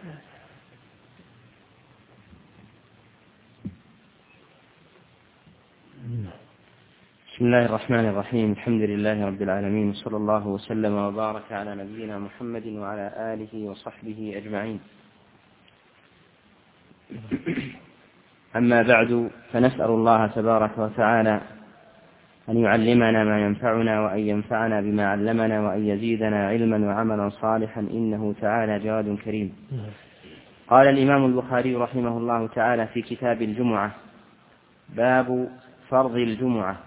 بسم الله الرحمن الرحيم. الحمد لله رب العالمين، صلى الله وسلم وبارك على نبينا محمد وعلى آله وصحبه أجمعين. أما بعد، فنسأل الله تبارك وتعالى أن يعلمنا ما ينفعنا، وأن ينفعنا بما علمنا، وأن يزيدنا علما وعملا صالحا، إنه تعالى جواد كريم. قال الإمام البخاري رحمه الله تعالى في كتاب الجمعة: باب فرض الجمعة.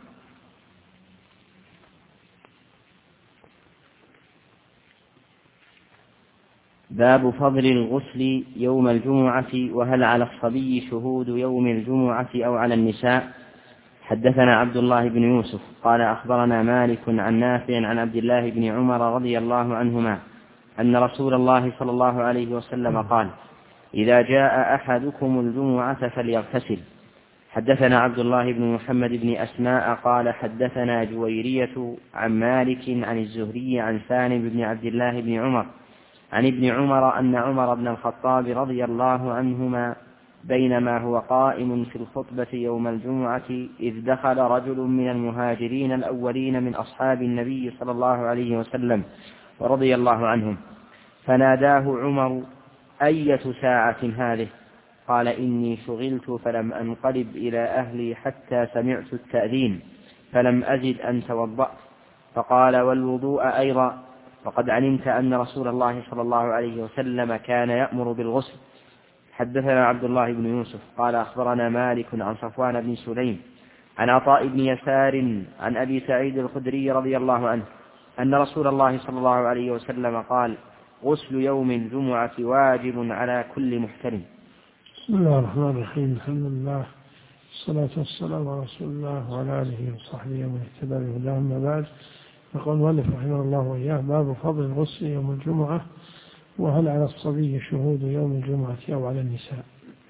باب فضل الغسل يوم الجمعة، وهل على الصبي شهود يوم الجمعة أو على النساء. حدثنا عبد الله بن يوسف قال أخبرنا مالك عن نافع عن عبد الله بن عمر رضي الله عنهما أن رسول الله صلى الله عليه وسلم قال: إذا جاء أحدكم الجمعة فليغتسل. حدثنا عبد الله بن محمد بن أسماء قال حدثنا جويرية عن مالك عن الزهري عن سالم بن عبد الله بن عمر عن ابن عمر أن عمر بن الخطاب رضي الله عنهما بينما هو قائم في الخطبة يوم الجمعة إذ دخل رجل من المهاجرين الأولين من أصحاب النبي صلى الله عليه وسلم ورضي الله عنهم، فناداه عمر: أية ساعة هذه؟ قال: إني شغلت فلم أنقلب إلى أهلي حتى سمعت التأذين فلم أزد أن توضأت. فقال: والوضوء أيضا؟ وقد علمت أن رسول الله صلى الله عليه وسلم كان يأمر بالغسل. حدثنا عبد الله بن يوسف قال أخبرنا مالك عن صفوان بن سليم عن عطاء بن يسار عن أبي سعيد الخدري رضي الله عنه أن رسول الله صلى الله عليه وسلم قال: غسل يوم الجمعة واجب على كل محترم. بسم الله الرحمن الرحيم. الحمد لله، الصلاة والسلام على رسول الله وعلى آله وصحبه ومن اهتدى بهداه. أما بعد، يقول المؤلف رحمه الله وإياه: باب فضل الغسل يوم الجمعة، وهل على الصبي شهود يوم الجمعة أو على النساء.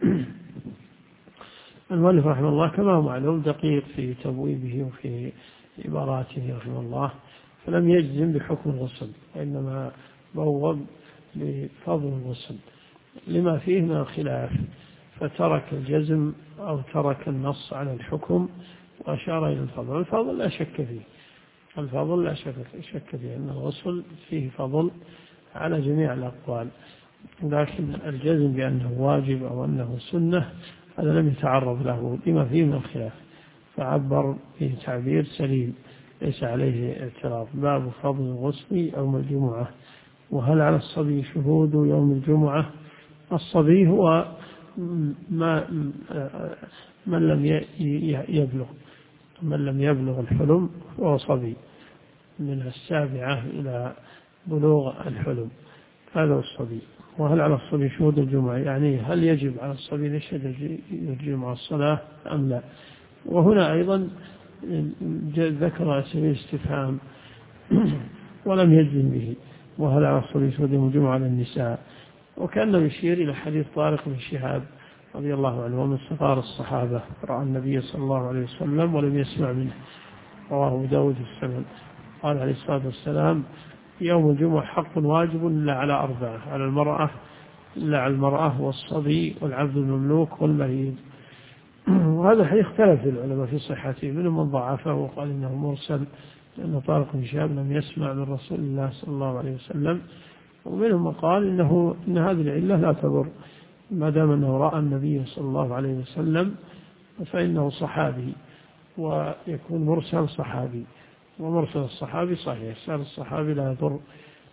المؤلف رحمه الله كما هو معلوم دقيق في تبويبه وفي عباراته رحمه الله، فلم يجزم بحكم الغسل، وإنما بوب بفضل الغسل لما فيه من الخلاف، فترك الجزم أو ترك النص على الحكم وأشار إلى الفضل. الفضل لا شك فيه، الفضل لا شك فيه أن الغسل فيه فضل على جميع الأقوال، لكن الجزم بأنه واجب أو أنه سنة هذا لم يتعرض له لما فيه من الخلاف، فعبر به تعبير سليم ليس عليه اعتراض. باب فضل الغسل يوم الجمعة، وهل على الصبي شهود يوم الجمعة. الصبي هو من لم يبلغ الحلم فهو صبي، من 7 إلى بلوغ الحلم، هذا الصبي. وهل على الصبي شهود الجمعة، يعني هل يجب على الصبي يشهد الجمعة الصلاة أم لا. وهنا أيضا ذكر سبيل استفهام ولم يجزم به: وهل على الصبي شهود الجمعة على النساء. وكأنه يشير إلى حديث طارق بن شهاب رضي الله عنه ومن صغار الصحابة رأى النبي صلى الله عليه وسلم ولم يسمع منه، رواه أبو داود في السنن. قال عليه الصلاة والسلام: يوم الجمعة حق واجب إلا على 4: على المرأة والصبي والعبد المملوك والمريض. وهذا الحديث اختلف العلماء في صحته، منهم من ضعفه وقال إنه مرسل لأن طارق بن شهاب لم يسمع من رسول الله صلى الله عليه وسلم، ومنهم من قال إن هذه العلة لا تضر ما دام أنه رأى النبي صلى الله عليه وسلم فإنه صحابي، ويكون مرسل صحابي، ومرسل الصحابي صحيح، سأل الصحابي لا يضر،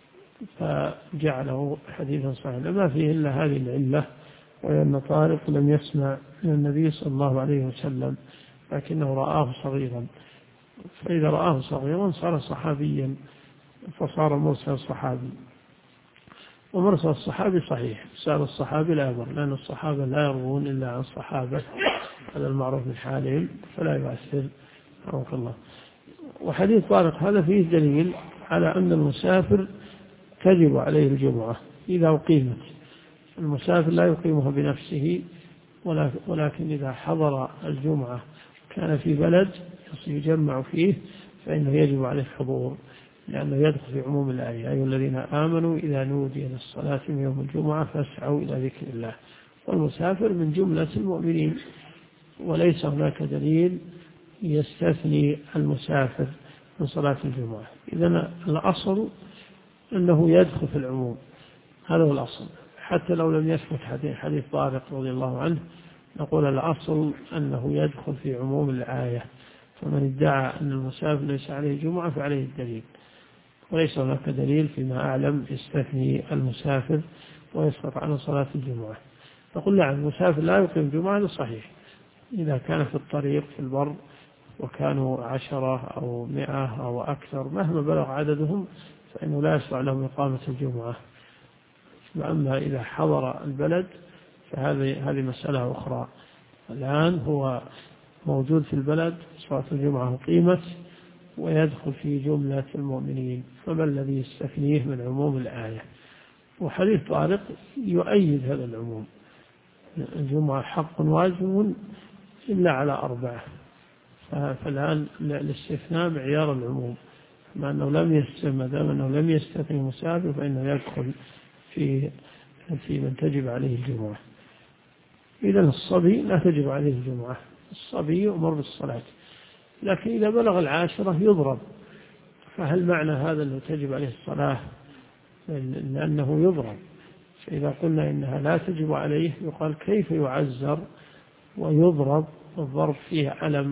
فجعله حديثا صحيحا. ما فيه إلا هذه العلة، وأن طارق لم يسمع من النبي صلى الله عليه وسلم لكنه رآه صغيرا، فإذا رآه صغيرا صار صحابيا فصار مرسل صحابي. ومرسل الصحابي صحيح، سأل الصحابي لا يضر، لأن الصحابة لا يروون إلا عن صحابة، هذا المعروف من حالهم فلا يؤثر رحمه الله. وحديث طارق هذا فيه دليل على أن المسافر تجب عليه الجمعة إذا أقيمت. المسافر لا يقيمها بنفسه، ولكن إذا حضر الجمعة كان في بلد يجمع فيه فإنه يجب عليه الحضور، لأنه يدخل في عموم الآية: أيها الذين آمنوا إذا نودي للصلاة من يوم الجمعة فاسعوا إلى ذكر الله. والمسافر من جملة المؤمنين، وليس هناك دليل يستثني المسافر من صلاة الجمعة. إذن الأصل أنه يدخل في العموم، هذا هو الأصل. حتى لو لم يثبت حديث طارق رضي الله عنه، نقول الأصل أنه يدخل في عموم الآية. فمن ادعى أن المسافر ليس عليه جمعة فعليه الدليل، وليس هناك دليل فيما أعلم يستثني المسافر ويسقط عنه صلاة الجمعة. نقول لا، المسافر لا يقيم جمعة، هذا صحيح إذا كان في الطريق في البر وكانوا 10 أو 100 أو أكثر، مهما بلغ عددهم فإنه لا يشرع لهم إقامة الجمعة. وأما إذا حضر البلد فهذه مسألة أخرى. الآن هو موجود في البلد، صلاة الجمعة أقيمت ويدخل في جملة المؤمنين، فما الذي يستثنيه من عموم الآية؟ وحديث طارق يؤيد هذا العموم: الجمعة حق واجب إلا على 4. فالآن الاستثناء معيار العموم، ما دام أنه لم يستثني المسافر فإنه يدخل في من تجب عليه الجمعة. إذا الصبي لا تجب عليه الجمعة، الصبي يؤمر بالصلاة، لكن إذا بلغ 10 يضرب. فهل معنى هذا أنه تجب عليه الصلاة؟ لأنه يضرب. فإذا قلنا إنها لا تجب عليه يقال كيف يعزر ويضرب؟ الضرب فيه ألم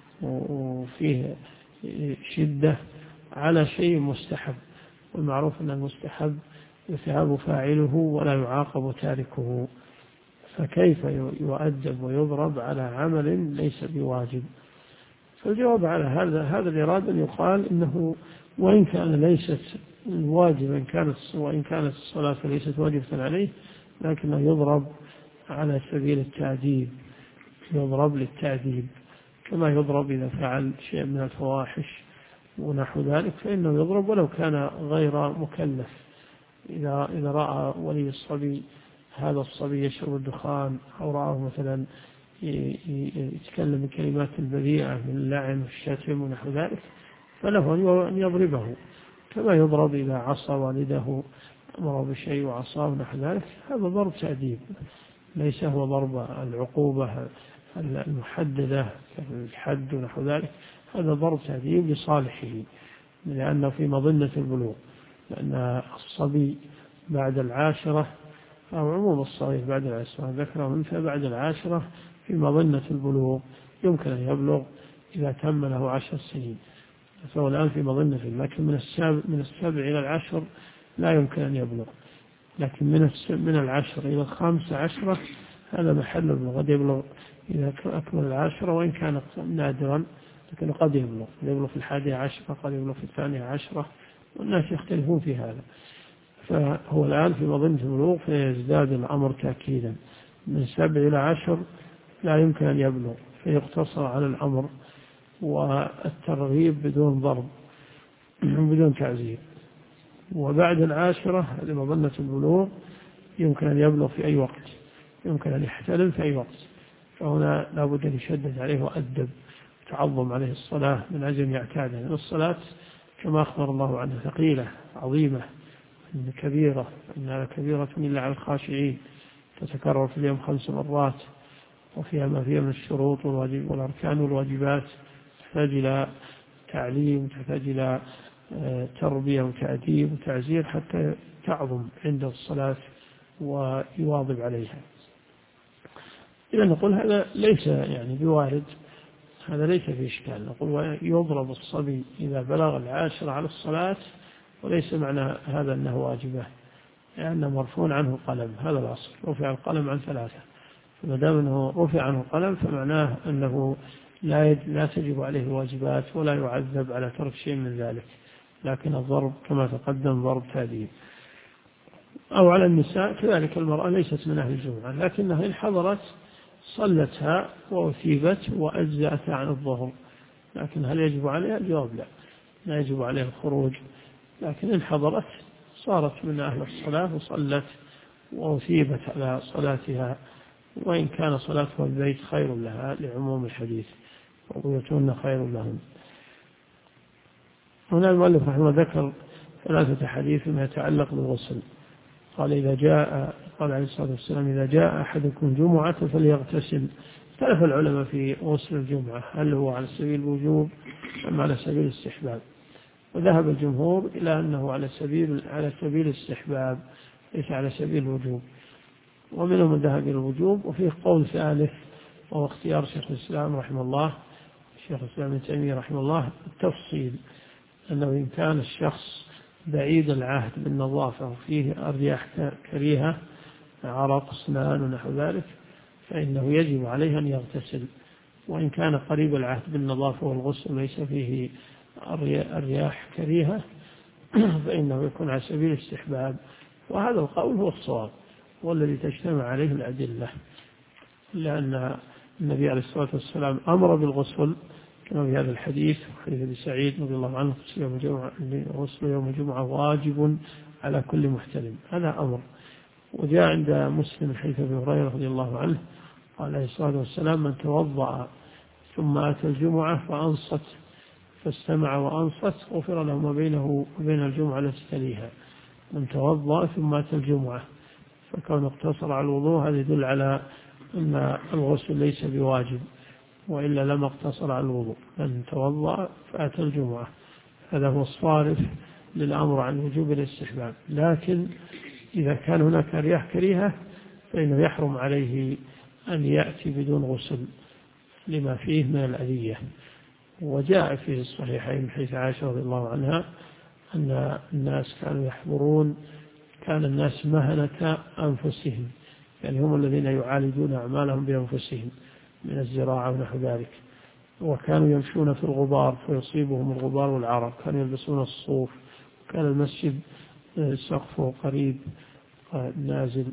وفيه شدة على شيء مستحب، والمعروف أن المستحب يثاب فاعله ولا يعاقب تاركه، فكيف يؤدب ويضرب على عمل ليس بواجب؟ فالجواب على هذا الإرادة أن يقال إنه وإن كان ليست واجبا وإن كانت الصلاة ليست واجبة عليه، لكنه يضرب على سبيل التعذيب، يضرب للتعذيب، كما يضرب إذا فعل شيء من الفواحش ونحو ذلك، فإنه يضرب ولو كان غير مكلف. إذا رأى ولي الصبي هذا الصبي يشرب الدخان، أو رآه مثلا يتكلم بكلمات البذيئة من اللعن والشتم ونحو ذلك، فله أن يضربه، كما يضرب إذا عصى والده، أمر بشيء وعصاه ونحو ذلك. هذا ضرب تأديب، ليس هو ضرب العقوبة المحددة كالحد ونحو ذلك، هذا ضرب تأديب لصالحه، لأنه في مظنة البلوغ. لأن الصبي بعد 10 أو عموم الصغير بعد 10، ذكره وأنثى بعد 10 في مظنة البلوغ، يمكن أن يبلغ إذا تم له 10 سنين، فهو الآن في مظنة، لكن من 7 إلى 10 لا يمكن أن يبلغ، لكن من 10 إلى 15 هذا محل البلوغ، قد يبلغ إذا أكمل 10 وإن كان نادرا، لكن قد يبلغ في 11، قد يبلغ في 12، والناس يختلفون في هذا. فهو الآن في مظنة البلوغ، فيزداد الأمر تأكيدا، من 7 إلى 10 لا يمكن أن يبلغ، فيقتصر على الأمر والترغيب بدون ضرب بدون تعزير. وبعد 10 هذه مظنة البلوغ يمكن أن يبلغ في أي وقت، يمكن أن يحتلم في أي وقت، فهنا لا بد أن يشدد عليه وأدب، تعظم عليه الصلاة من أجل يعتاد. لأن الصلاة كما أخبر الله عنها ثقيلة عظيمة، إن كبيرة، إنها كبيرة إلا على الخاشعين، تتكرر في اليوم 5 مرات، وفيها ما فيها من الشروط والأركان والواجبات، تحتاج إلى تعليم، تحتاج إلى تربية وتأديب وتعزير حتى تعظم عند الصلاة ويواظب عليها. إذا نقول هذا ليس يعني بوارد، هذا ليس في إشكال. نقول يضرب الصبي إذا بلغ 10 على الصلاة، وليس معنى هذا أنه واجبة، لأنه مرفوع عنه القلم، هذا الأصل، رفع القلم عن 3، فما دام أنه رفع عنه القلم فمعناه أنه لا تجب عليه الواجبات ولا يعذب على ترك شيء من ذلك، لكن الضرب كما تقدم ضرب تأديب. أو على النساء كذلك، المرأة ليست من أهل الجمعة، لكنها إن حضرت صلتها وأثيبت وأجزأت عن الظهر، لكن هل يجب عليها؟ الجواب لا يجب عليها الخروج، لكن إن حضرت صارت من أهل الصلاة وصلت وأثيبت على صلاتها، وإن كان صلاتها البيت خير لها لعموم الحديث، وبيوتهن خير لهم. هنا المؤلف رحمه الله ذكر 3 حديث فيما يتعلق بالغسل. قال عليه الصلاة والسلام إذا جاء أحدكم الجمعة فليغتسل. اختلف العلماء في غسل الجمعة هل هو على سبيل الوجوب أم على سبيل الاستحباب، وذهب الجمهور إلى أنه على سبيل الاستحباب ليس على سبيل الوجوب، ومنهم من ذهب إلى الوجوب. وفيه قول ثالث وهو اختيار شيخ الإسلام رحمه الله الشيخ الإسلام ابن تيمية رحمه الله التفصيل، أنه إن كان الشخص بعيد العهد بالنظافة وفيه أرياح كريهة عرق أسنان ونحو ذلك فإنه يجب عليه أن يغتسل، وإن كان قريب العهد بالنظافة والغسل ليس فيه أرياح كريهة فإنه يكون على سبيل الاستحباب. وهذا القول هو الصواب والذي تجتمع عليه الأدلة، لأن النبي عليه الصلاة والسلام أمر بالغسل كما في هذا الحديث حديث أبي سعيد رضي الله عنه غسل يوم الجمعة واجب على كل محتلم، هذا أمر. وجاء عند مسلم حديث أبي هريرة رضي الله عنه قال عليه الصلاة والسلام من توضأ ثم أتى الجمعة فأنصت فاستمع وأنصت غفر له ما بينه وبين الجمعة التي تليها. من توضأ ثم أتى الجمعة، فكون اقتصر على الوضوء هذا يدل على أن الغسل ليس بواجب، وإلا لما اقتصر على الوضوء. من توضأ فأتى الجمعة، هذا هو الصارف للأمر عن وجوب الاستحباب. لكن إذا كان هناك رياح كريهة فإنه يحرم عليه أن يأتي بدون غسل لما فيه من الأذية. وجاء في الصحيحين من حديث عائشة رضي الله عنها أن الناس كانوا يحضرون، كان الناس مهنة أنفسهم، يعني هم الذين يعالجون أعمالهم بأنفسهم من الزراعة ونحو ذلك، وكانوا يمشون في الغبار فيصيبهم الغبار والعرق، كانوا يلبسون الصوف، وكان المسجد سقفه قريب نازل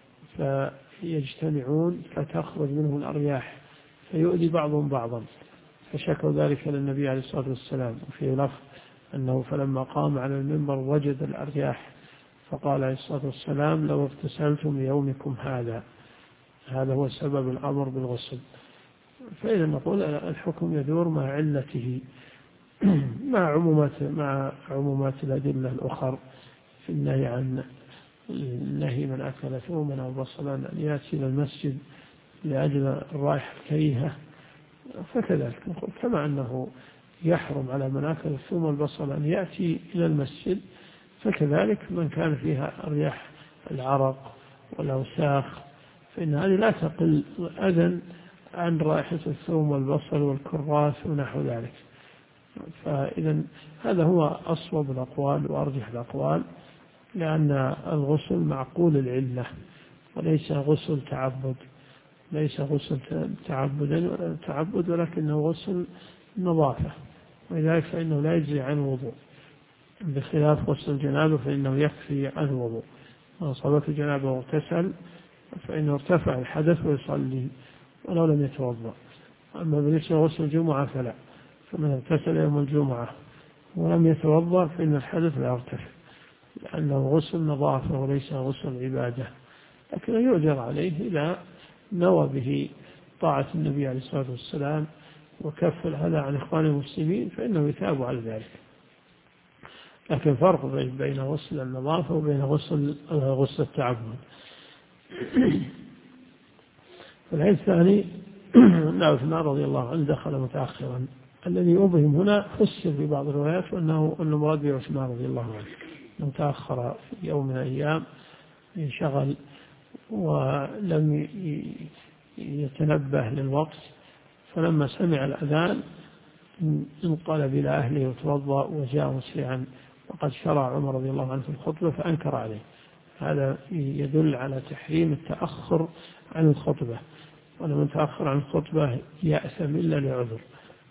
فيجتمعون فتخرج منهم الأرياح فيؤذي بعضهم بعضا، فشكوا ذلك للنبي عليه الصلاة والسلام. وفي لفظ أنه فلما قام على المنبر وجد الأرياح فقال عليه الصلاة والسلام لو اغتسلتم ليومكم هذا هو سبب الأمر بالغسل. فإذا نقول الحكم يدور مع علته مع عمومات الأدلة الأخر في النهي من أكل ثوما أو بصلا أن يأتي إلى المسجد لأجل الرائحة الكريهة، فكذلك نقول كما أنه يحرم على من أكل الثوم والبصل أن يأتي إلى المسجد، فكذلك من كان فيها رياح العرق والأوساخ فإن هذه لا تقل أذى عن رائحة الثوم والبصل والكراث ونحو ذلك. فإذا هذا هو أصوب الأقوال وأرجح الأقوال، لأن الغسل معقول العلة وليس غسل تعبد، ليس غسل تعبد ولكنه غسل نظافة، ولذلك فإنه لا يجزي عن وضوء، بخلاف غسل الجنابة فإنه يكفي عن وضوء. من أصابته جنابة واغتسل فإنه ارتفع الحدث ويصلي ولو لم يتوضأ. أما بالنسبة لغسل الجمعة فلا، فمن اغتسل يوم الجمعة ولم يتوضأ فإن الحدث لا يرتفع، لأنه غسل نظافة وليس غسل عبادة، لكن يؤجر عليه إذا نوى به طاعة النبي عليه الصلاة والسلام وكف الأذى عن إخوان المسلمين فإنه يثاب على ذلك. لكن فرق بين غسل النظافة وبين غسل التعبد. الحديث الثاني أن عثمان رضي الله عنه دخل متأخرا، الذي أبهم هنا فسر في بعض الروايات وأنه المراد بعثمان رضي الله عنه أنه تأخر في يوم من الأيام انشغل ولم يتنبه للوقت، فلما سمع الأذان انقلب إلى أهله وتوضأ وجاء مسرعا، وقد شرع عمر رضي الله عنه في الخطبة فأنكر عليه. هذا يدل على تحريم التأخر عن الخطبة، ولمن تأخر عن الخطبة يأثم إلا لعذر.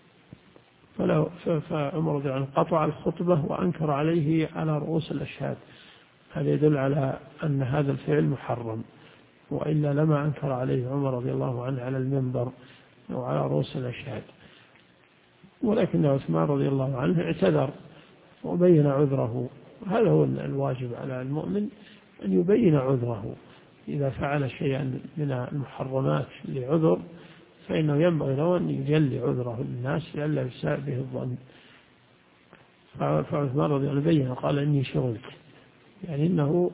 فعمر رضي الله عنه قطع الخطبة وأنكر عليه على رؤوس الأشهاد، هذا يدل على أن هذا الفعل محرم، وإلا لما أنكر عليه عمر رضي الله عنه على المنبر أو على رؤوس الأشهاد. ولكن عثمان رضي الله عنه اعتذر وبين عذره، هذا هو الواجب على المؤمن أن يبين عذره. إذا فعل شيئا من المحرمات لعذر فإنه ينبغي له أن يجلي عذره للناس لئلا يساء به الظن. فعثمان رضي الله عنه بين وقال إني شغلت، يعني إنه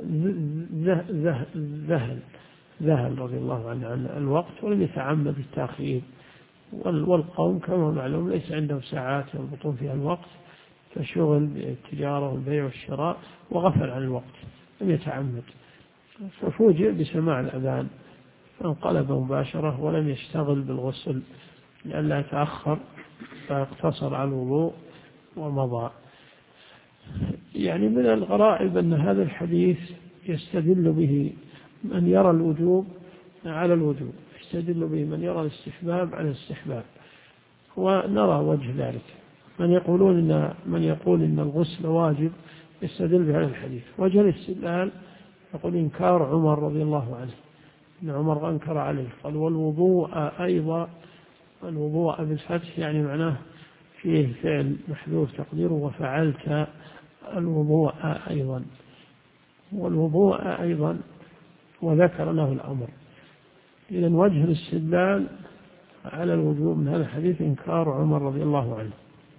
ذهل رضي الله عنه عن الوقت ولم يتعمد التأخير. والقوم كما معلوم ليس عندهم ساعات يربطون فيها الوقت، فشغل بالتجارة والبيع والشراء وغفل عن الوقت لم يتعمد، ففوجئ بسماع الأذان فانقلب مباشرة ولم يشتغل بالغسل لئلا يتأخر، فاقتصر على الوضوء ومضى. يعني من الغرائب أن هذا الحديث يستدل به من يرى الوجوب على الوجوب، يستدل به من يرى الاستحباب على الاستحباب، ونرى وجه ذلك. من يقول إن الغسل واجب يستدل بهذا الحديث. وجه الاستدلال يقول إنكار عمر رضي الله عنه، إن عمر أنكر عليه قال والوضوء أيضا، الوضوء بالفتح يعني معناه فيه فعل محذوف تقديره وفعلت الوضوء أيضا، والوضوء أيضا وذكر له الأمر. إذن وجه الاستدلال على الوجوب من هذا الحديث إنكار عمر رضي الله عنه،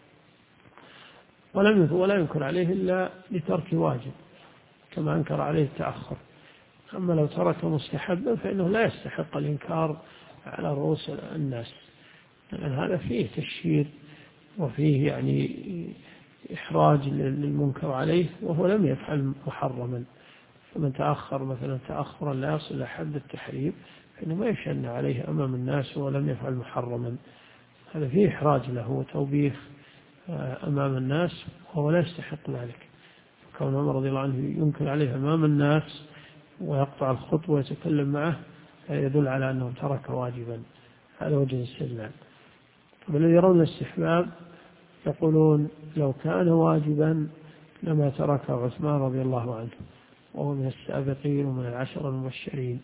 ولا ينكر عليه إلا لترك واجب كما أنكر عليه التأخر. أما لو ترك مستحبا فإنه لا يستحق الإنكار على رؤوس الناس، لأن هذا فيه تشهير وفيه يعني إحراج للمنكر عليه وهو لم يفعل محرما. فمن تأخر مثلا تأخرا لا يصل إلى حد التحريم فإنه ما يشن عليه أمام الناس ولم يفعل محرما، هذا فيه إحراج له وتوبيخ أمام الناس وهو لا يستحق ذلك. كون عمر رضي الله عنه ينكر عليه أمام الناس ويقطع الخطوة ويتكلم معه يدل على أنه ترك واجبا، هذا وجه الاستدلال. والذي يرون الاستحباب يقولون لو كان واجبا لما تركه عثمان رضي الله عنه وهو من السابقين ومن العشر المبشرين،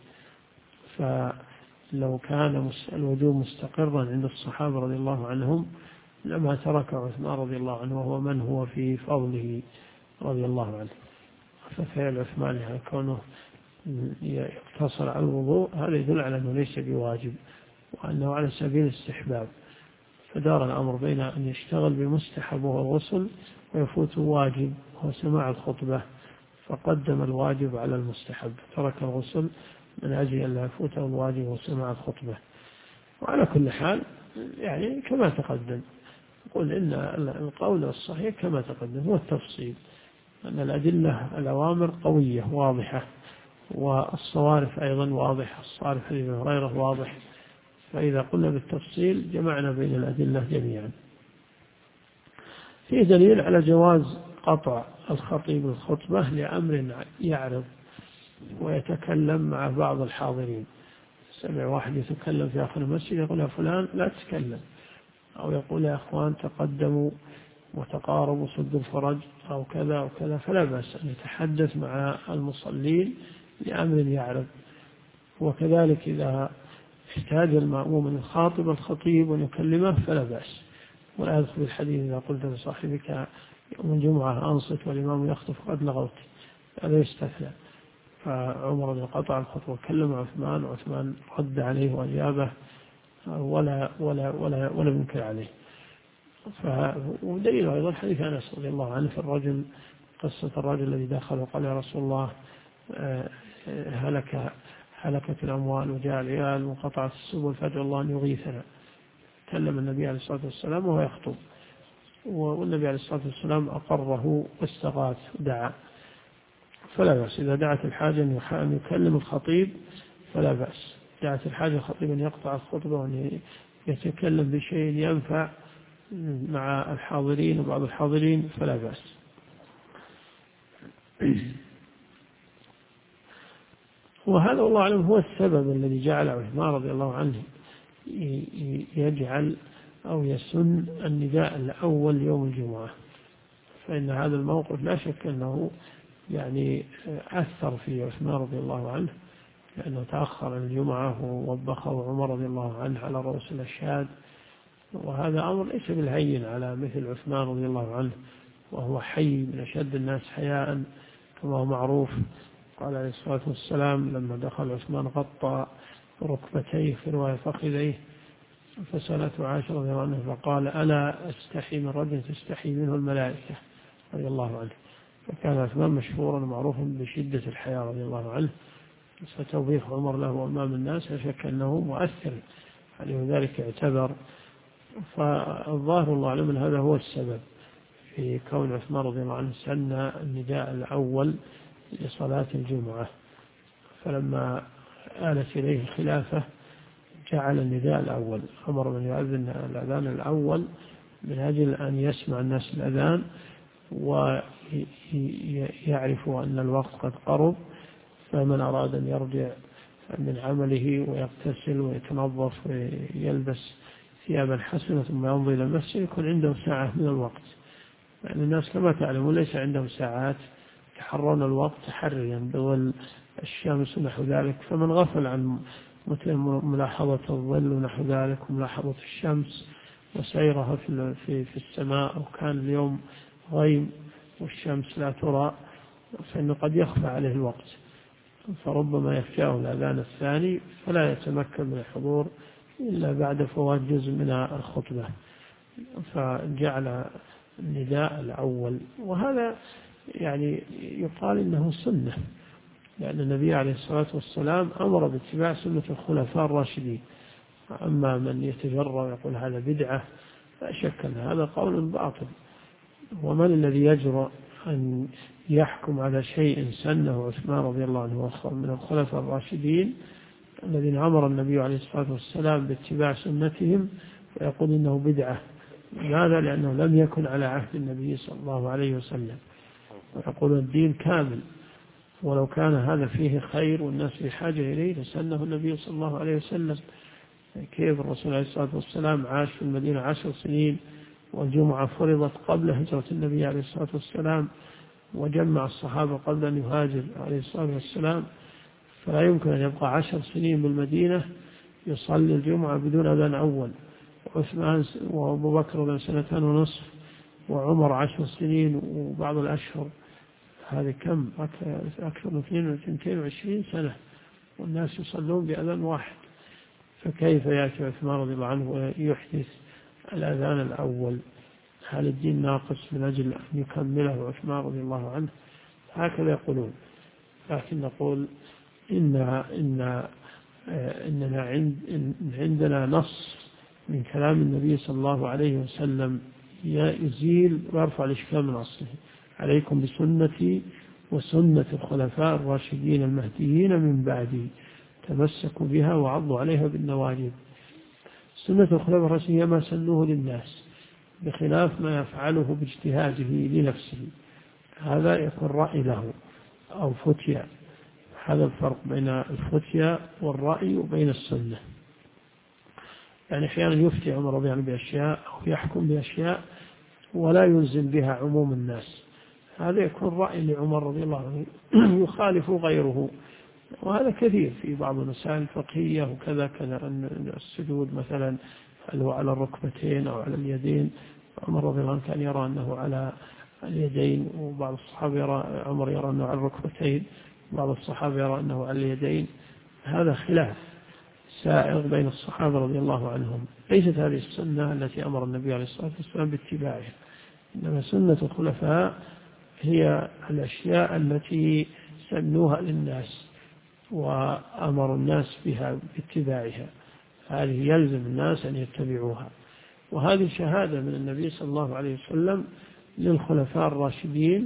فلو كان الوجوب مستقرا عند الصحابة رضي الله عنهم لما ترك عثمان رضي الله عنه وهو من هو في فضله رضي الله عنه. ففعل عثمان يعني كونه يقتصر على الوضوء هذا يدل على أنه ليس بواجب وأنه على سبيل الاستحباب، فدار الأمر بين أن يشتغل بمستحب وهو الغسل ويفوت واجب وهو سماع الخطبة، فقدم الواجب على المستحب، ترك الغسل من أجل أن لا يفوته الواجب وسماع الخطبة. وعلى كل حال يعني كما تقدم قل إن القول الصحيح كما تقدم هو التفصيل، أن الأدلة الأوامر قوية واضحة والصوارف أيضا واضحة، الصارف لابن هريرة واضح، فإذا قلنا بالتفصيل جمعنا بين الأدلة جميعا. فيه دليل على جواز قطع الخطيب الخطبة لأمر يعرض ويتكلم مع بعض الحاضرين. سمع واحد يتكلم في آخر المسجد يقول يا فلان لا تتكلم، أو يقول يا أخوان تقدموا وتقاربوا صد الفرج أو كذا أو كذا، فلا بأس أن يتحدث مع المصلين لأمر يعرض. وكذلك إذا احتاج المأموم أن يخاطب الخطيب ويكلمه فلا بأس. ولا يدخل الحديث إذا قلت لصاحبك يوم الجمعة أنصت والإمام يخطب قد لغوت، هذا يستثنى. فعمر بن قطع الخطوة كلم عثمان وعثمان رد عليه وأجابه ولا ينكر عليه. ودليل أيضا حديث أنس رضي الله عنه في الرجل، قصة الرجل الذي دخل وقال يا رسول الله هلكت الأموال وجاء العيال وقطعت السبل فادعو الله أن يغيثنا. كلم النبي عليه الصلاة والسلام وهو يخطب، والنبي عليه الصلاة والسلام أقره واستغاث ودعا، فلا بأس. إذا دعت الحاجة أن يكلم الخطيب فلا بأس، دعت الحاجة الخطيب أن يقطع الخطبة وأن يتكلم بشيء ينفع مع الحاضرين وبعض الحاضرين فلا بأس. وهذا والله أعلم هو السبب الذي جعل عثمان رضي الله عنه يجعل أو يسن النداء الأول يوم الجمعة، فإن هذا الموقف لا شك أنه يعني أثر في عثمان رضي الله عنه، لأنه تأخر عن الجمعة ووبخه عمر رضي الله عنه على رؤوس الأشهاد، وهذا أمر ليس بالهين على مثل عثمان رضي الله عنه، وهو حي من أشد الناس حياء كما هو معروف. قال عليه الصلاة والسلام لما دخل عثمان غطى ركبتيه في رواية فخذيه، فسألته عائشة رضي الله عنها فقال ألا أستحي من رجل تستحي منه الملائكة، رضي الله عنه. فكان عثمان مشهورا ومعروفا بشدة الحياة رضي الله عنه، فتوبيخ عمر له أمام الناس لا شك أنه مؤثر عليه، وذلك اعتبر. فالظاهر الله أعلم هذا هو السبب في كون عثمان رضي الله عنه سن النداء الأول لصلاة الجمعة. فلما آلت إليه الخلافة جعل النداء الأول، أمر من يؤذن الأذان الأول من أجل أن يسمع الناس الأذان ويعرفوا أن الوقت قد قرب. فمن أراد أن يرجع من عمله ويغتسل ويتنظف ويلبس ثيابا حسنة ثم يمضي إلى المسجد يكون عنده ساعة من الوقت. يعني الناس كما تعلمون ليس عندهم ساعات، يتحرون الوقت تحريا بظل الشمس ونحو ذلك. فمن غفل عن ملاحظة الظل ونحو ذلك وملاحظة الشمس وسيرها في السماء، أو كان اليوم غيم والشمس لا ترى، فإنه قد يخفى عليه الوقت، فربما يفجأه الأذان الثاني فلا يتمكن من الحضور إلا بعد فوات جزء من الخطبة. فجعل النداء الأول، وهذا يعني يقال إنه سنة، لأن النبي عليه الصلاة والسلام أمر باتباع سنة الخلفاء الراشدين. أما من يتجرأ ويقول هذا بدعة لا شك أن هذا قول باطل. ومن الذي يجرؤ أن يحكم على شيء سنه عثمان رضي الله عنه من الخلفاء الراشدين الذين أمر النبي عليه الصلاة والسلام باتباع سنتهم ويقول إنه بدعة؟ لماذا؟ لأنه لم يكن على عهد النبي صلى الله عليه وسلم، ويقول الدين كامل، ولو كان هذا فيه خير والناس في حاجة إليه لسنه النبي صلى الله عليه وسلم. كيف الرسول عليه الصلاة والسلام عاش في المدينة 10 سنين والجمعة فرضت قبل هجرة النبي عليه الصلاة والسلام، وجمع الصحابة قبل أن يهاجر عليه الصلاة والسلام، فلا يمكن أن يبقى 10 سنين بالمدينة يصلي الجمعة بدون أذان أول. وعثمان وأبو بكر 2.5 سنين، وعمر 10 سنين وبعض الأشهر، هذه كم أكثر من 22 سنة والناس يصلون بأذان واحد. فكيف يأتي عثمان رضي الله عنه ويحدث الأذان الأول؟ هل الدين ناقص من أجل أن يكمله عثمان رضي الله عنه؟ هكذا يقولون. لكن نقول إننا عندنا نص من كلام النبي صلى الله عليه وسلم يزيل ويرفع الإشكال من أصله. عليكم بسنتي وسنة الخلفاء الراشدين المهديين من بعدي، تمسكوا بها وعضوا عليها بالنواجذ. سنة الخلفاء الراشدين ما سنوه للناس، بخلاف ما يفعله باجتهاده لنفسه، هذا يكون رأي له أو فتيا. هذا الفرق بين الفتيا والرأي وبين السنة. يعني أحيانا يفتي عمر رضي الله عنه بأشياء أو يحكم بأشياء ولا يلزم بها عموم الناس، هذا يكون رأي لعمر رضي الله عنه يخالف غيره. وهذا كثير في بعض المسائل الفقهية وكذا، أن السجود مثلا هل هو على الركبتين أو على اليدين. عمر رضي الله عنه كان يرى أنه على اليدين، وبعض الصحابة عمر يرى أنه على الركبتين، بعض الصحابة يرى أنه على اليدين. هذا خلاف سائغ بين الصحابة رضي الله عنهم. ليست هذه السنة التي أمر النبي عليه الصلاة والسلام باتباعها، إنما سنة الخلفاء هي الأشياء التي سنوها للناس وأمر الناس بها باتباعها، هذه يلزم الناس أن يتبعوها. وهذه شهادة من النبي صلى الله عليه وسلم للخلفاء الراشدين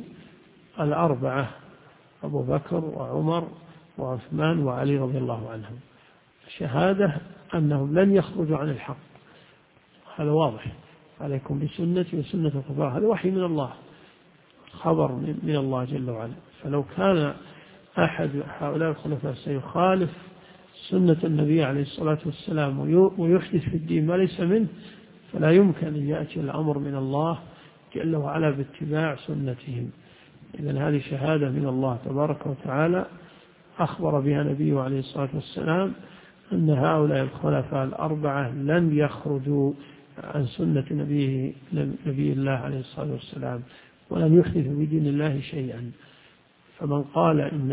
4، أبو بكر وعمر وعثمان وعلي رضي الله عنهم، شهادة أنهم لن يخرجوا عن الحق. هذا واضح. عليكم بسنتي وسنة الخلفاء، هذا وحي من الله، خبر من الله جل وعلا. فلو كان أحد هؤلاء الخلفاء سيخالف سنة النبي عليه الصلاة والسلام ويحدث في الدين ما ليس منه، فلا يمكن أن يأتي الأمر من الله جل وعلا باتباع سنتهم. إذن هذه شهادة من الله تبارك وتعالى أخبر بها نبيه عليه الصلاة والسلام أن هؤلاء الخلفاء 4 لن يخرجوا عن سنة نبي الله عليه الصلاة والسلام، ولن يحدثوا بدين الله شيئا. فمن قال إن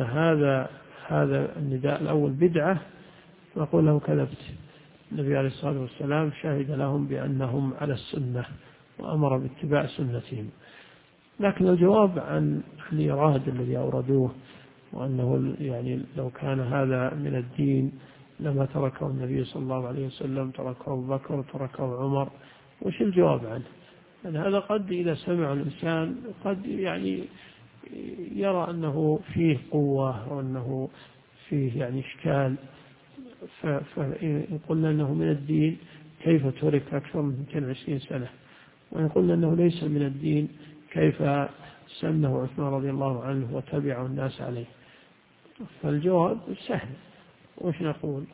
هذا النداء الأول بدعة نقول له كذبت. النبي عليه الصلاة والسلام شهد لهم بأنهم على السنة وأمر باتباع سنتهم. لكن الجواب عن الإيراد الذي أوردوه، وأنه يعني لو كان هذا من الدين لما تركه النبي صلى الله عليه وسلم، تركه أبو بكر وتركه عمر، وش الجواب عنه؟ أن هذا قد إذا سمع الإنسان قد يعني يرى أنه فيه قوة وأنه فيه يعني إشكال، فإن قلنا أنه من الدين كيف ترك أكثر من 220 سنة، وإن قلنا أنه ليس من الدين كيف سنه عثمان رضي الله عنه وتبعه الناس عليه؟ فالجواب سهل. وش نقول؟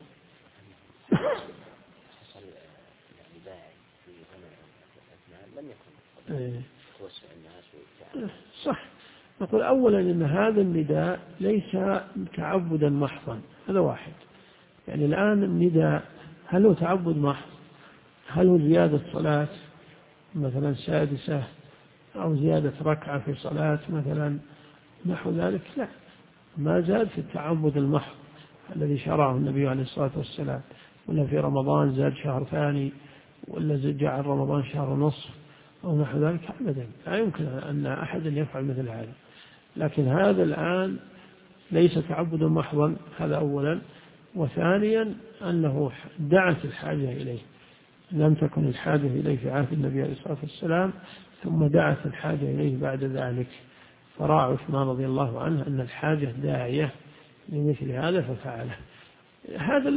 صح. نقول أولا أن هذا النداء ليس تعبدا محضا، هذا واحد. يعني الآن النداء هل هو تعبد محض؟ هل هو زيادة صلاة مثلا سادسة، أو زيادة ركعة في صلاة مثلا نحو ذلك؟ لا، ما زاد في التعبد المحض الذي شرعه النبي عليه الصلاة والسلام. ولا في رمضان زاد شهر ثاني، ولا جعل رمضان شهر نصف أو نحو ذلك، أبدا لا يمكن أن أحد يفعل مثل هذا. لكن هذا الآن ليس تعبدا محضا، هذا أولا. وثانيا أنه دعت الحاجة إليه، لم تكن الحاجة إليه في عهد النبي عليه الصلاة والسلام، ثم دعت الحاجة إليه بعد ذلك، فرأى عثمان رضي الله عنه أن الحاجة داعية لمثل هذا ففعله. هذا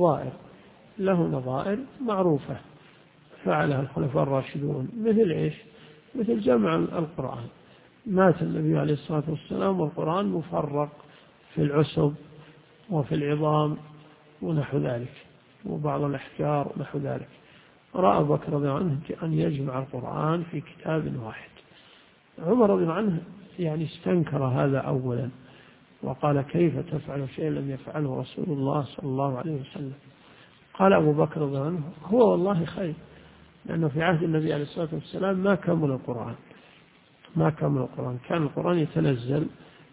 له نظائر معروفة فعلها الخلفاء الراشدون، مثل إيش؟ مثل جمع القرآن. مات النبي عليه الصلاة والسلام والقرآن مفرق في العصب وفي العظام ونحو ذلك، وبعض الأحجار ونحو ذلك. رأى أبو بكر رضي الله عنه أن يجمع القرآن في كتاب واحد. عمر رضي الله عنه يعني استنكر هذا أولا، وقال كيف تفعل شيء لم يفعله رسول الله صلى الله عليه وسلم؟ قال أبو بكر رضي الله عنه هو والله خير، لأنه في عهد النبي عليه الصلاة والسلام ما كمل القرآن، كان القرآن يتنزل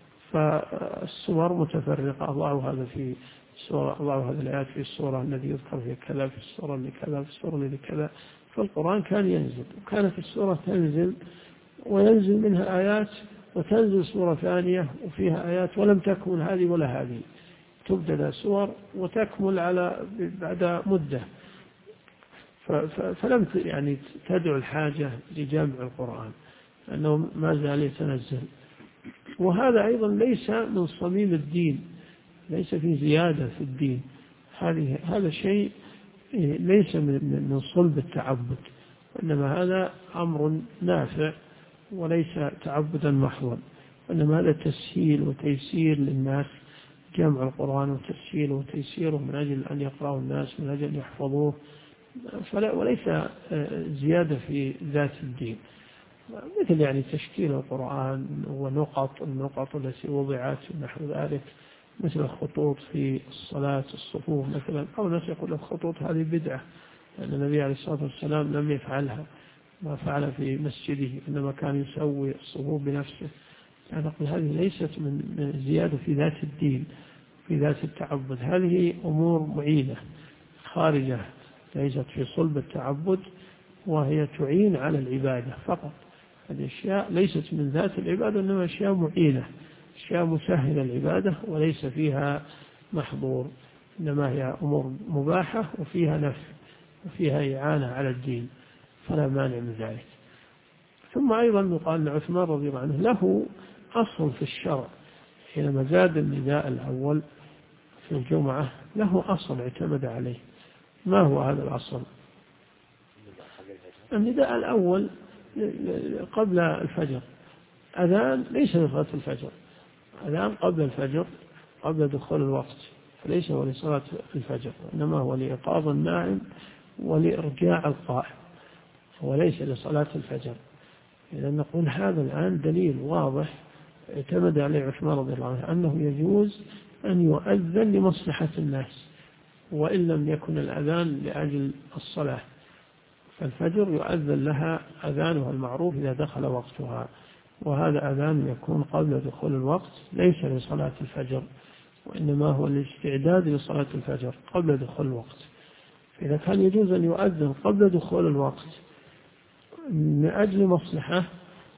فالسور متفرقة، الله هذا في سورة، الله هذه الآيات في السورة الذي يذكر في كذا، في السورة اللي كذا، في السورة اللي كذا. فالقرآن كان ينزل، وكانت السورة تنزل وينزل منها آيات، وتنزل سورة ثانية وفيها آيات، ولم تكمل هذه ولا هذه، تبدأ سور وتكمل على بعد مدة. فلم يعني تدعو الحاجة لجمع القرآن، لأنه ما زال يتنزل. وهذا أيضا ليس من صميم الدين، ليس في زيادة في الدين، هذا شيء ليس من صلب التعبد، إنما هذا أمر نافع وليس تعبدا محضا، إنما هذا تسهيل وتيسير للناس، جمع القرآن وتسهيله وتيسيره من أجل أن يقرأه الناس، من أجل أن يحفظوه، وليس زيادة في ذات الدين. مثل يعني تشكيل القرآن والنقط التي وضعت نحو ذلك، مثل الخطوط في الصلاة، الصفوف مثلا، أو ناس يقول الخطوط هذه بدعة، لأن النبي عليه الصلاة والسلام لم يفعلها، ما فعل في مسجده، إنما كان يسوي الصفوف بنفسه. يعني نقول هذه ليست من زيادة في ذات الدين، في ذات التعبد، هذه أمور معينة خارجة ليست في صلب التعبد، وهي تعين على العبادة فقط. هذه أشياء ليست من ذات العبادة، إنما أشياء معينة، أشياء مسهلة العبادة وليس فيها محظور، إنما هي أمور مباحة وفيها نفع وفيها إعانة على الدين، فلا مانع من ذلك. ثم أيضا يقال أن عثمان رضي الله عنه له أصل في الشرع، حينما زاد النداء الأول في الجمعة له أصل اعتمد عليه. ما هو هذا الأصل؟ النداء الأول قبل الفجر، أذان ليس لصلاة الفجر، أذان قبل الفجر، قبل دخول الوقت، فليس هو لصلاة الفجر، إنما هو لإيقاظ النائم ولإرجاع القائم، وليس لصلاة الفجر. إذا نقول هذا الآن دليل واضح اعتمد عليه عثمان رضي الله عنه أنه يجوز أن يؤذن لمصلحة الناس، وإن لم يكن الأذان لأجل الصلاة، فالفجر يؤذن لها أذانها المعروف إذا دخل وقتها، وهذا أذان يكون قبل دخول الوقت ليس لصلاة الفجر، وإنما هو الاستعداد لصلاة الفجر قبل دخول الوقت. فإذا كان يجوز أن يؤذن قبل دخول الوقت من أجل مصلحة،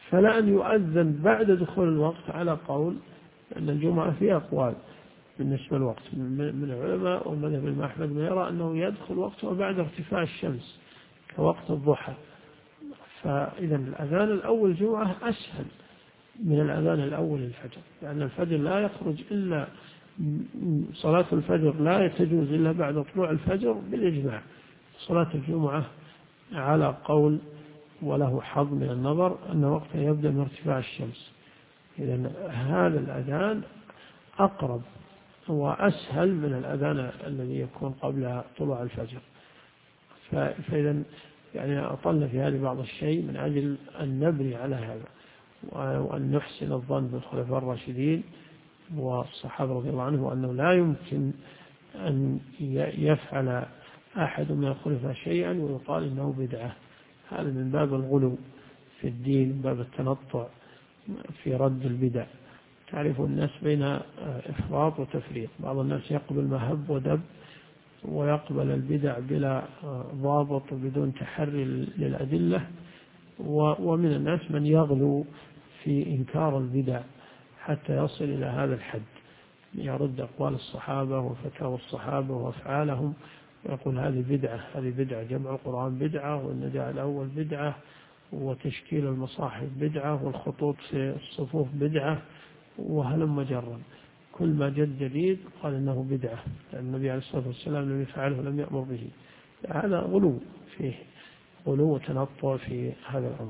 فلا أن يؤذن بعد دخول الوقت على قول أن الجمعة فيها أقوال بالنسبة للوقت من العلماء، والمذهب الإمام أحمد من يرى أنه يدخل وقته بعد ارتفاع الشمس كوقت الضحى. فإذا الأذان الأول الجمعة أسهل من الأذان الأول الفجر، لأن الفجر لا يخرج إلا صلاة الفجر لا تجوز إلا بعد طلوع الفجر بالإجماع. صلاة الجمعة على قول وله حظ من النظر أن وقته يبدأ من ارتفاع الشمس. إذا هذا الأذان أقرب وأسهل من الأذان الذي يكون قبل طلوع الفجر. فإذا يعني أطلنا في هذه بعض الشيء من أجل أن نبني على هذا، وأن نحسن الظن بالخلفاء الراشدين والصحابة رضي الله عنهم، وأنه لا يمكن أن يفعل أحد من الخلفاء شيئا ويقال إنه بدعة. هذا من باب الغلو في الدين، من باب التنطع في رد البدع. تعرف الناس بين إفراط وتفريط، بعض الناس يقبل ما هب ودب ويقبل البدع بلا ضابط وبدون تحري للأدلة، ومن الناس من يغلو في إنكار البدع حتى يصل إلى هذا الحد، يرد أقوال الصحابة وفتاوى الصحابة وأفعالهم ويقول هذه بدعة، هذه بدعة، جمع القرآن بدعة، والنداء الأول بدعة، وتشكيل المصاحف بدعة، والخطوط في الصفوف بدعة، وهلم جرا. كل ما جد جديد قال إنه بدعة، لأن النبي عليه الصلاة والسلام لم يفعله ولم يأمر به. هذا غلو فيه، غلو وتنطع في هذا الأمر.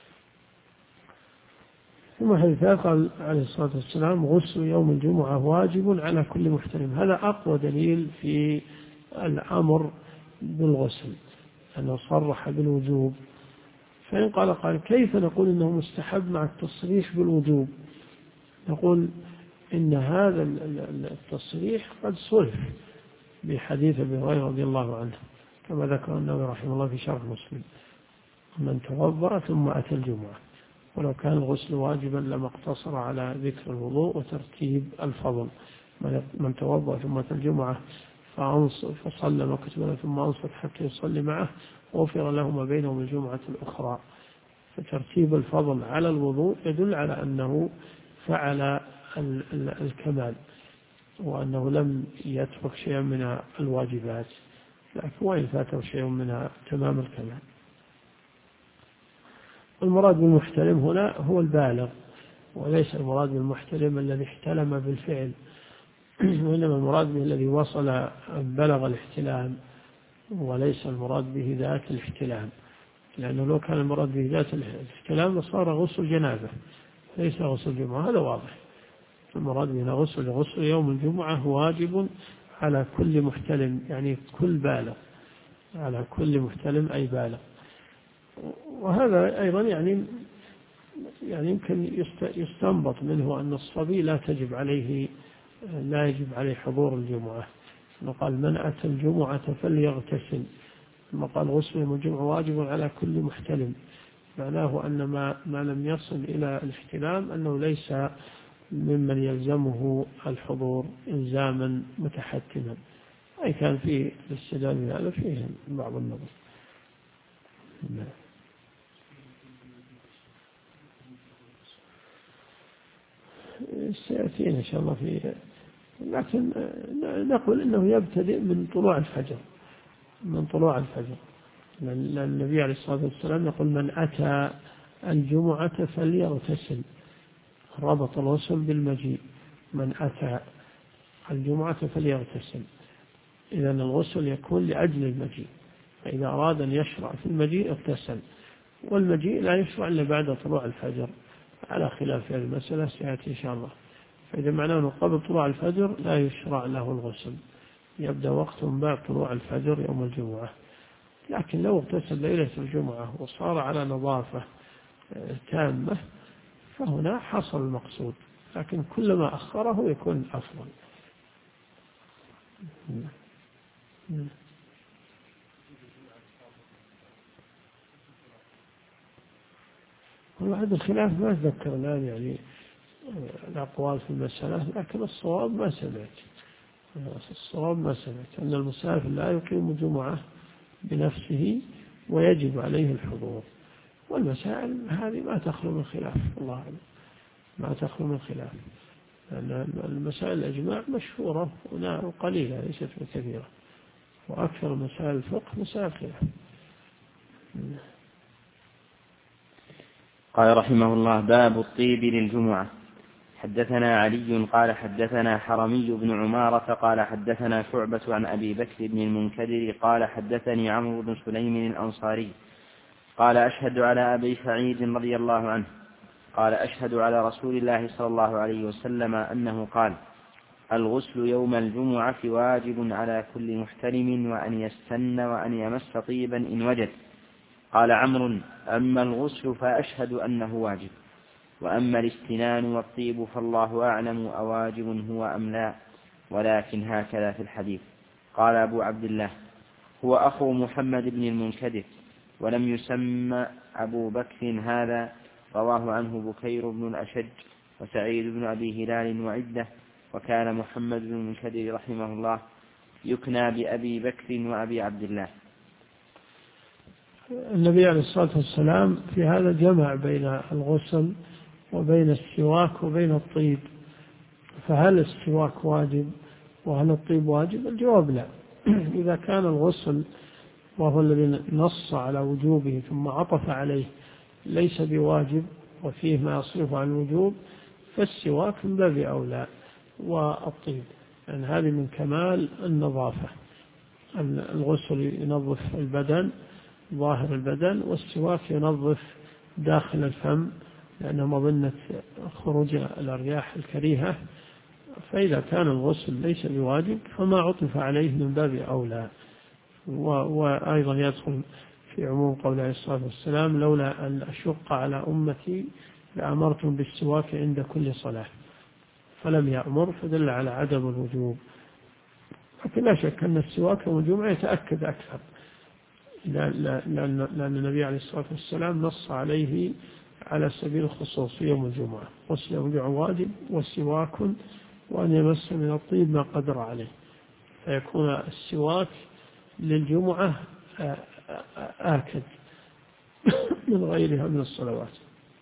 ثم حديث قال عليه الصلاة والسلام غسل يوم الجمعة واجب على كل محترم. هذا أقوى دليل في الأمر بالغسل، أنه صرح بالوجوب. فإن قال كيف نقول إنه مستحب مع التصريح بالوجوب؟ نقول إن هذا التصريح قد صرف بحديث أبي هريرة رضي الله عنه، كما ذكر النووي رحمه الله في شرح مسلم: من توضأ ثم أتى الجمعة. ولو كان الغسل واجبا لما اقتصر على ذكر الوضوء وترتيب الفضل. من توضأ ثم أتى الجمعة فصلى ما كتب له ثم أنصت حتى يصلي معه غفر له ما بينهم الجمعة الأخرى. فترتيب الفضل على الوضوء يدل على أنه فعل الكمال، وأنه لم يترك شيئا من الواجبات، لكن وإن فاته شيء منها تمام الكمال. المراد بالمحتلم هنا هو البالغ، وليس المراد بالمحتلم الذي احتلم بالفعل، وإنما المراد به الذي وصل بلغ الاحتلام، وليس المراد به ذات الاحتلام، لأنه لو كان المراد به ذات الاحتلام لصار غسل جنابه ليس غسل جمعة. هذا واضح. المراد به غسل يوم الجمعة واجب على كل محتلم، يعني كل بالغ، على كل محتلم أي بالغ. وهذا أيضا يعني يمكن يستنبط منه أن الصبي لا يجب عليه حضور الجمعة. قال من أتى الجمعة فليغتسل، ثم قال غسل يوم الجمعة واجب على كل محتلم، معناه أن ما لم يصل إلى الاحتلام أنه ليس ممن يلزمه الحضور إلزاما متحتما. أي كان فيه الاستدلال من هذا فيه بعض النظر. سيأتينا إن شاء الله فيه، لكن نقول إنه يبتدئ من طلوع الفجر، لأن النبي عليه الصلاة والسلام يقول من أتى الجمعة فليغتسل، ربط الغسل بالمجيء، من أتى الجمعة فليغتسل. إذا الغسل يكون لأجل المجيء، فإذا أراد أن يشرع في المجيء اغتسل، والمجيء لا يشرع إلا بعد طلوع الفجر، على خلاف هذه المسألة سيأتي إن شاء الله. فإذا معناه أنه قبل طلوع الفجر لا يشرع له الغسل، يبدأ وقت بعد طلوع الفجر يوم الجمعة. لكن لو اغتسل ليلة الجمعة وصار على نظافة تامة فهنا حصل المقصود، لكن كلما أخره يكون أفضل. وهذا الخلاف ما أتذكر الآن يعني الأقوال في المسألة، لكن الصواب ما سمعت أن المسافر لا يقيم جمعة بنفسه ويجب عليه الحضور، والمسائل هذه ما تخلو من خلاف، الله أعلم، ما تخلو من خلاف، لأن المسائل الإجماع مشهورة وقليلة ليست بكثيرة، وأكثر مسائل الفقه مسائل خلاف. قال رحمه الله: باب الطيب للجمعة. حدثنا علي قال حدثنا حرمي بن عمارة قال حدثنا شعبة عن أبي بكر بن المنكدر قال حدثني عمرو بن سليم الأنصاري قال أشهد على أبي سعيد رضي الله عنه قال أشهد على رسول الله صلى الله عليه وسلم أنه قال: الغسل يوم الجمعة واجب على كل محتلم وأن يستن وأن يمس طيبا إن وجد. قال عمرو: أما الغسل فأشهد أنه واجب، وأما الاستنان والطيب فالله أعلم أواجب هو أم لا، ولكن هكذا في الحديث. قال أبو عبد الله: هو أخو محمد بن المنكدر، ولم يسمى أبو بكر هذا. رواه عنه بكير بن الأشج وسعيد بن أبي هلال وعدة. وكان محمد بن المنكدر رحمه الله يكنى بأبي بكر وأبي عبد الله. النبي عليه الصلاة والسلام في هذا جمع بين الغسل وبين السواك وبين الطيب، فهل السواك واجب وهل الطيب واجب؟ الجواب لا. إذا كان الغسل وهو الذي نص على وجوبه ثم عطف عليه ليس بواجب وفيه ما يصرف عن الوجوب، فالسواك من باب أولى، والطيب يعني هذه من كمال النظافة. الغسل ينظف البدن ظاهر البدن، والسواك ينظف داخل الفم لأنه مظنة خروج الأرياح الكريهة. فإذا كان الغسل ليس بواجب فما عطف عليه من باب أولى. وأيضا يدخل في عموم قول عليه الصلاة والسلام: لولا أن أشق على أمتي لأمرتم بالسواك عند كل صلاة، فلم يأمر، فدل على عدم الوجوب. لكن لا شك أن السواك يوم الجمعة يتأكد أكثر، لأن النبي عليه الصلاة والسلام نص عليه على سبيل الخصوص في يوم الجمعة: غسل يوم الجمعة واجب والسواك وأن يمس من الطيب ما قدر عليه، فيكون السواك للجمعة آكد من غيرها من الصلوات.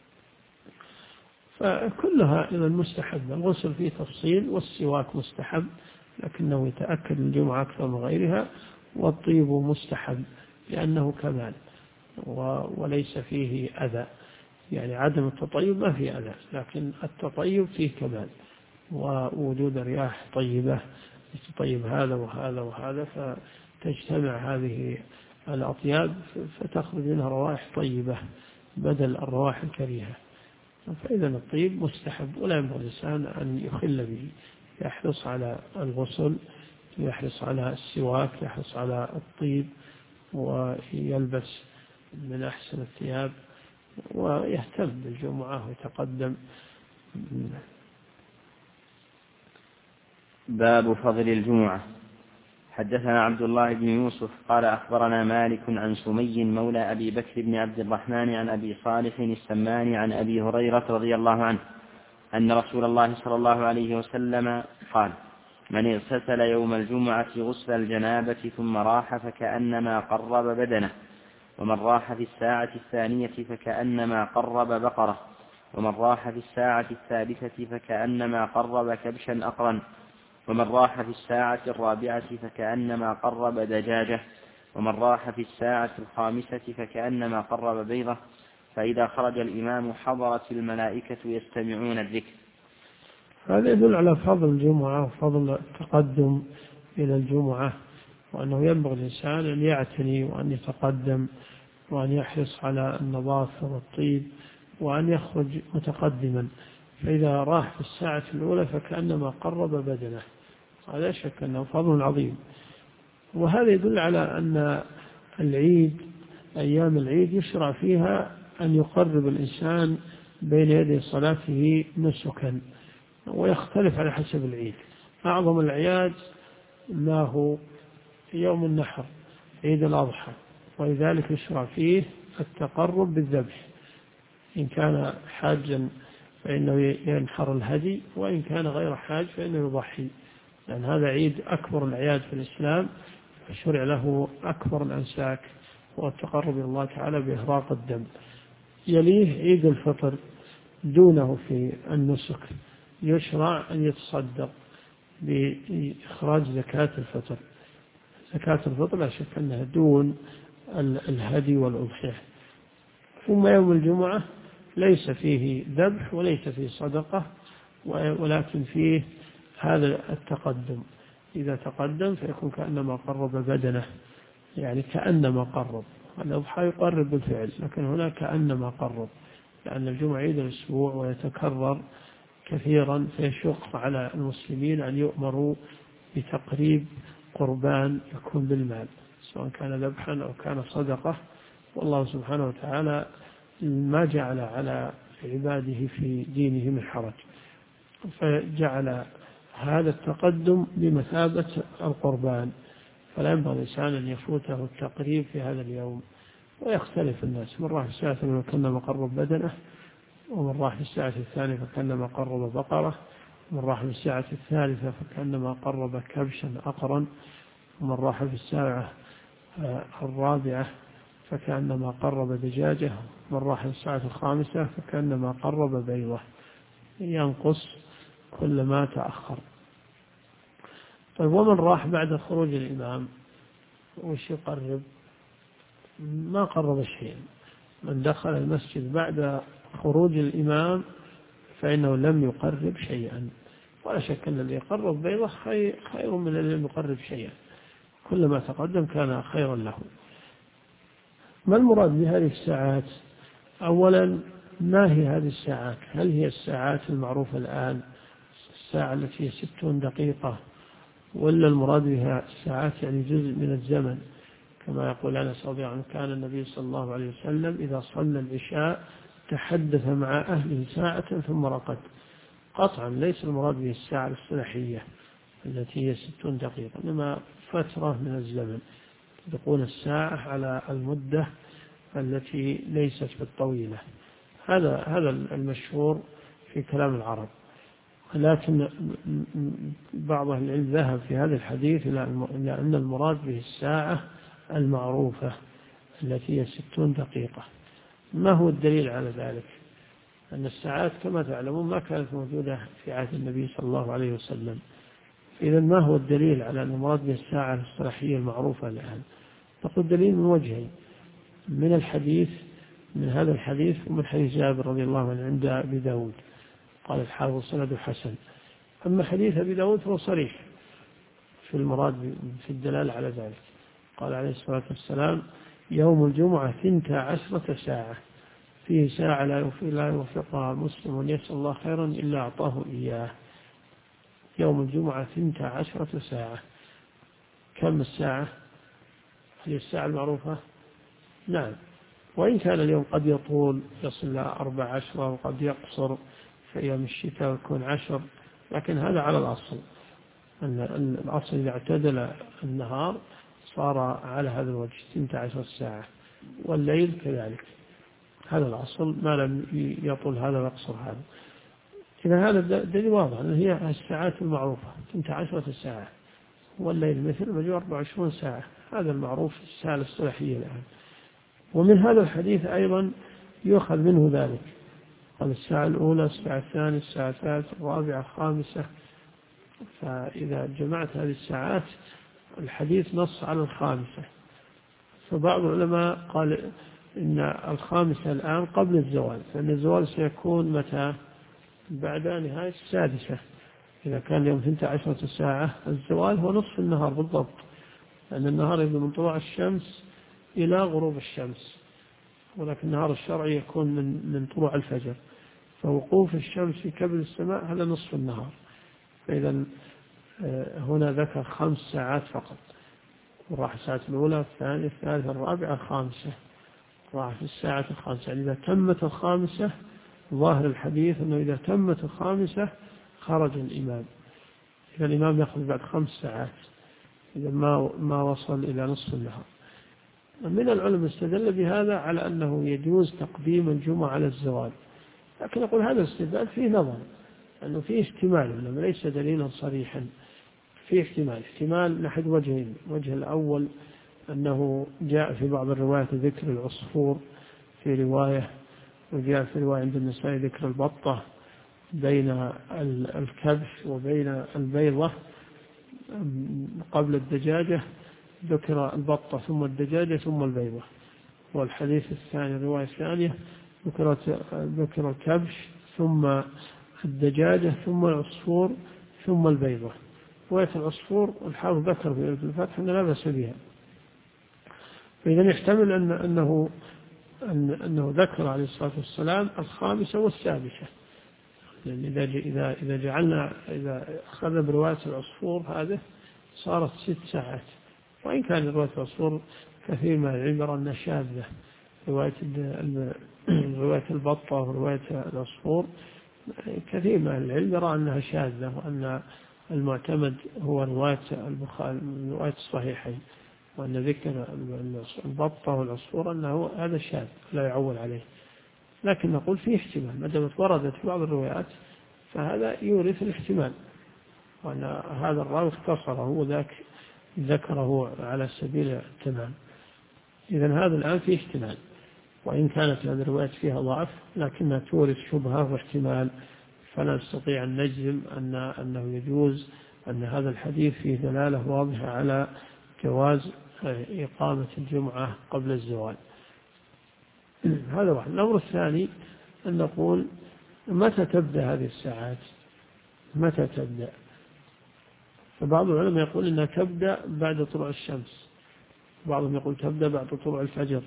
فكلها إذا مستحب، الغسل فيه تفصيل والسواك مستحب لكنه يتأكد الجمعة أكثر من غيرها، والطيب مستحب لأنه كمال وليس فيه أذى، يعني عدم التطيب ما فيه أذى، لكن التطيب فيه كمال، ووجود رياح طيبة تطيب هذا وهذا وهذا، فتجتمع هذه الأطياب فتخرج منها روائح طيبة بدل الروائح الكريهة. فإذا الطيب مستحب ولا ينبغي الإنسان أن يخل به، يحرص على الغسل، يحرص على السواك، يحرص على الطيب، ويلبس من أحسن الثياب، ويهتم بالجمعة ويتقدم. باب فضل الجمعة. حدثنا عبد الله بن يوسف قال أخبرنا مالك عن سمي مولى أبي بكر بن عبد الرحمن عن أبي صالح السمان عن أبي هريرة رضي الله عنه أن رسول الله صلى الله عليه وسلم قال: من اغتسل يوم الجمعة غسل الجنابة ثم راح فكأنما قرب بدنه، ومن راح في الساعة الثانية فكأنما قرب بقرة، ومن راح في الساعة الثالثة فكأنما قرب كبشا أقرا، ومن راح في الساعة الرابعة فكأنما قرب دجاجة، ومن راح في الساعة الخامسة فكأنما قرب بيضة. فإذا خرج الإمام حضرت الملائكة يستمعون الذكر. هذا يدل على فضل الجمعة وفضل التقدم إلى الجمعة، وأنه ينبغي الإنسان أن يعتني وأن يتقدم وأن يحرص على النظافة والطيب وأن يخرج متقدما. فإذا راح في الساعة الأولى فكأنما قرب بدنه، لا شك أنه فضل عظيم. وهذا يدل على أن العيد، أيام العيد يشرع فيها أن يقرب الإنسان بين يدي صلاته نسكا، ويختلف على حسب العيد. أعظم الأعياد ما هو يوم النحر عيد الأضحى، ولذلك يشرع فيه التقرب بالذبح، إن كان حاجا فإنه ينحر الهدي، وإن كان غير حاج فإنه يضحي، لأن هذا عيد أكبر الأعياد في الإسلام، فشرع له أكبر الأنساك والتقرب إلى الله تعالى بإهراق الدم. يليه عيد الفطر دونه في النسك، يشرع أن يتصدق بإخراج زكاة الفطر. زكاة الفطر لا شك أنها دون الهدي والأضحية. ثم يوم الجمعة ليس فيه ذبح وليس فيه صدقة، ولكن فيه هذا التقدم. إذا تقدم فيكون كأنما قرب بدنه، يعني كأنما قرب. الأضحى يقرب بالفعل، لكن هنا كأنما قرب، لأن الجمعة عيد الأسبوع ويتكرر كثيرا، فيشق على المسلمين أن يؤمروا بتقريب قربان يكون بالمال، سواء كان ذبحا أو كان صدقة. والله سبحانه وتعالى ما جعل على عباده في دينه من حرج، فجعل هذا التقدم بمثابة القربان، فلا ينبغي الإنسان أن يفوته التقريب في هذا اليوم. ويختلف الناس، من راح الساعة فكأنما قرب بدنه، ومن راح في الساعة الثانية فكأنما قرب بقرة، ومن راح في الساعة الثالثة فكأنما قرب كبشا أقرا، ومن راح في الساعة الرابعة فكأنما قرب دجاجة، ومن راح في الساعة الخامسة فكأنما قرب بيضة، ينقص كل ما تأخر. طيب ومن راح بعد خروج الإمام وش يقرب؟ ما قرب شيئا. من دخل المسجد بعد خروج الإمام فإنه لم يقرب شيئا، ولا شك أن الذي يقرب بيضة خير من الذي لم يقرب شيئا، كل ما تقدم كان خيرا له. ما المراد بهذه الساعات؟ أولا، ما هي هذه الساعات؟ هل هي الساعات المعروفة الآن، الساعة التي هي 60 دقيقة، ولا المراد بها الساعات يعني جزء من الزمن، كما يقول أنس رضي الله عنه كان النبي صلى الله عليه وسلم إذا صلى العشاء تحدث مع أهله ساعة ثم رقد. قطعا ليس المراد به الساعة الاصطلاحية التي هي 60 دقيقة، إنما فترة من الزمن، تقول الساعة على المدة التي ليست بالطويلة. هذا المشهور في كلام العرب، لكن بعض أهل العلم ذهب في هذا الحديث إلى أن المراد به الساعة المعروفة التي هي 60 دقيقة. ما هو الدليل على ذلك؟ أن الساعات كما تعلمون ما كانت موجودة في عهد النبي صلى الله عليه وسلم. إذا ما هو الدليل على أن المراد به الساعة الاصطلاحية المعروفة الآن؟ نقول دليل من وجهين، من الحديث، من هذا الحديث ومن حديث جابر رضي الله عنه عند أبي داود، قال الحافظ سند حسن. أما حديث أبي داود فهو صريح في المراد في الدلالة على ذلك. قال عليه الصلاة والسلام يوم الجمعة 12 ساعة، فيه ساعة لا يوفقها مسلم يسأل الله خيرا إلا أعطاه إياه. يوم الجمعة 12 ساعة. كم الساعة؟ هي الساعة المعروفة؟ نعم، وإن كان اليوم قد يطول يصل إلى 14 وقد يقصر في أيام الشتاء ويكون 10، لكن هذا على الأصل، أن الأصل إذا اعتدل النهار صار على هذا الوجه 12 ساعة، والليل كذلك، هذا الأصل ما لم يطول هذا ويقصر هذا. إذا هذا دليل واضح أن هي الساعات المعروفة 12 ساعة، والليل مثل ما 24 ساعة، هذا المعروف الساعة الاصطلاحية الآن. ومن هذا الحديث أيضا يؤخذ منه ذلك، قال الساعة الأولى، الساعة الثانية، الساعة الثالثة، الرابعة، الخامسة. فإذا جمعت هذه الساعات الحديث نص على الخامسة. فبعض العلماء قال إن الخامسة الآن قبل الزوال، فإن الزوال سيكون متى؟ بعد نهاية السادسة. إذا كان اليوم 12 ساعة، الزوال هو نصف النهار بالضبط، لأن النهار يبدأ من طلوع الشمس إلى غروب الشمس، ولكن النهار الشرعي يكون من طلوع الفجر، فوقوف الشمس في كبد السماء هذا نصف النهار. فإذا هنا ذكر 5 ساعات فقط، وراح الساعة الأولى، الثانية، الثالثة، الرابعة، الخامسة، راح في الساعة الخامسة. يعني إذا تمت الخامسة، ظاهر الحديث أنه إذا تمت الخامسة خرج الإمام. إذا الإمام يأخذ بعد 5 ساعات إذا ما وصل إلى نصف النهار. من العلماء استدل بهذا على أنه يجوز تقديم الجمعة على الزوال، لكن أقول هذا الاستدلال فيه نظر، أنه فيه احتمال، لما ليس دليلا صريحا، فيه احتمال نحد وجهين. الوجه الأول أنه جاء في بعض الروايات ذكر العصفور في رواية، وجاء في رواية عند النسائي ذكر البطة بين الكبش وبين البيضة قبل الدجاجة، ذكر البطة ثم الدجاجة ثم البيضة. والحديث الثاني الرواية الثانية ذكر الكبش ثم الدجاجة ثم العصفور ثم البيضة. رواية العصفور الحافظ ذكر في الفتح أنه لا بأس بها. فإذا يحتمل أنه ذكر عليه الصلاة والسلام الخامسة والسادسة، لأن إذا أخذ برواية العصفور هذه صارت 6 ساعات، وإن كان رواية العصفور كثير من العلم يرى أنها شاذة. رواية البطة ورواية العصفور كثير من العلم يرى أنها شاذة، وأن المعتمد هو رواية البخاري رواية الصحيحين، وأن ذكر البطة والعصفور أنه هذا شاذ لا يعول عليه. لكن نقول فيه احتمال، ما دامت وردت في بعض الروايات فهذا يورث الاحتمال، وأن هذا الراوي اختصره وذاك ذكره على سبيل التمام. إذن هذا الآن فيه احتمال، وإن كانت هذه الروايات فيها ضعف لكنها تورث شبهة واحتمال، فلا نستطيع أن نجزم أنه يجوز، أن هذا الحديث فيه دلالة واضحة على جواز إقامة الجمعة قبل الزوال. هذا واحد. الأمر الثاني أن نقول متى تبدأ هذه الساعات؟ متى تبدأ؟ فبعض العلماء يقول إنها تبدأ بعد طلوع الشمس، بعضهم يقول تبدأ بعد طلوع الفجر.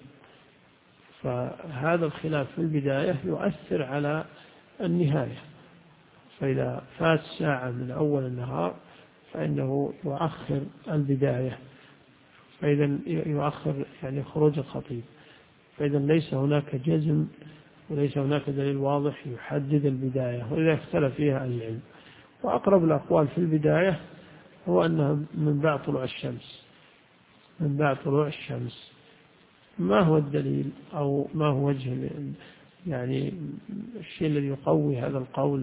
فهذا الخلاف في البداية يؤثر على النهاية، فإذا فات ساعة من أول النهار فإنه يؤخر البداية، فإذا يؤخر يعني خروج الخطيب، فإذا ليس هناك جزم وليس هناك دليل واضح يحدد البداية، وإذا اختلف فيها العلم. وأقرب الأقوال في البداية هو أنها من بعد طلوع الشمس، من بعد طلوع الشمس. ما هو الدليل أو ما هو وجه يعني الشيء الذي يقوي هذا القول؟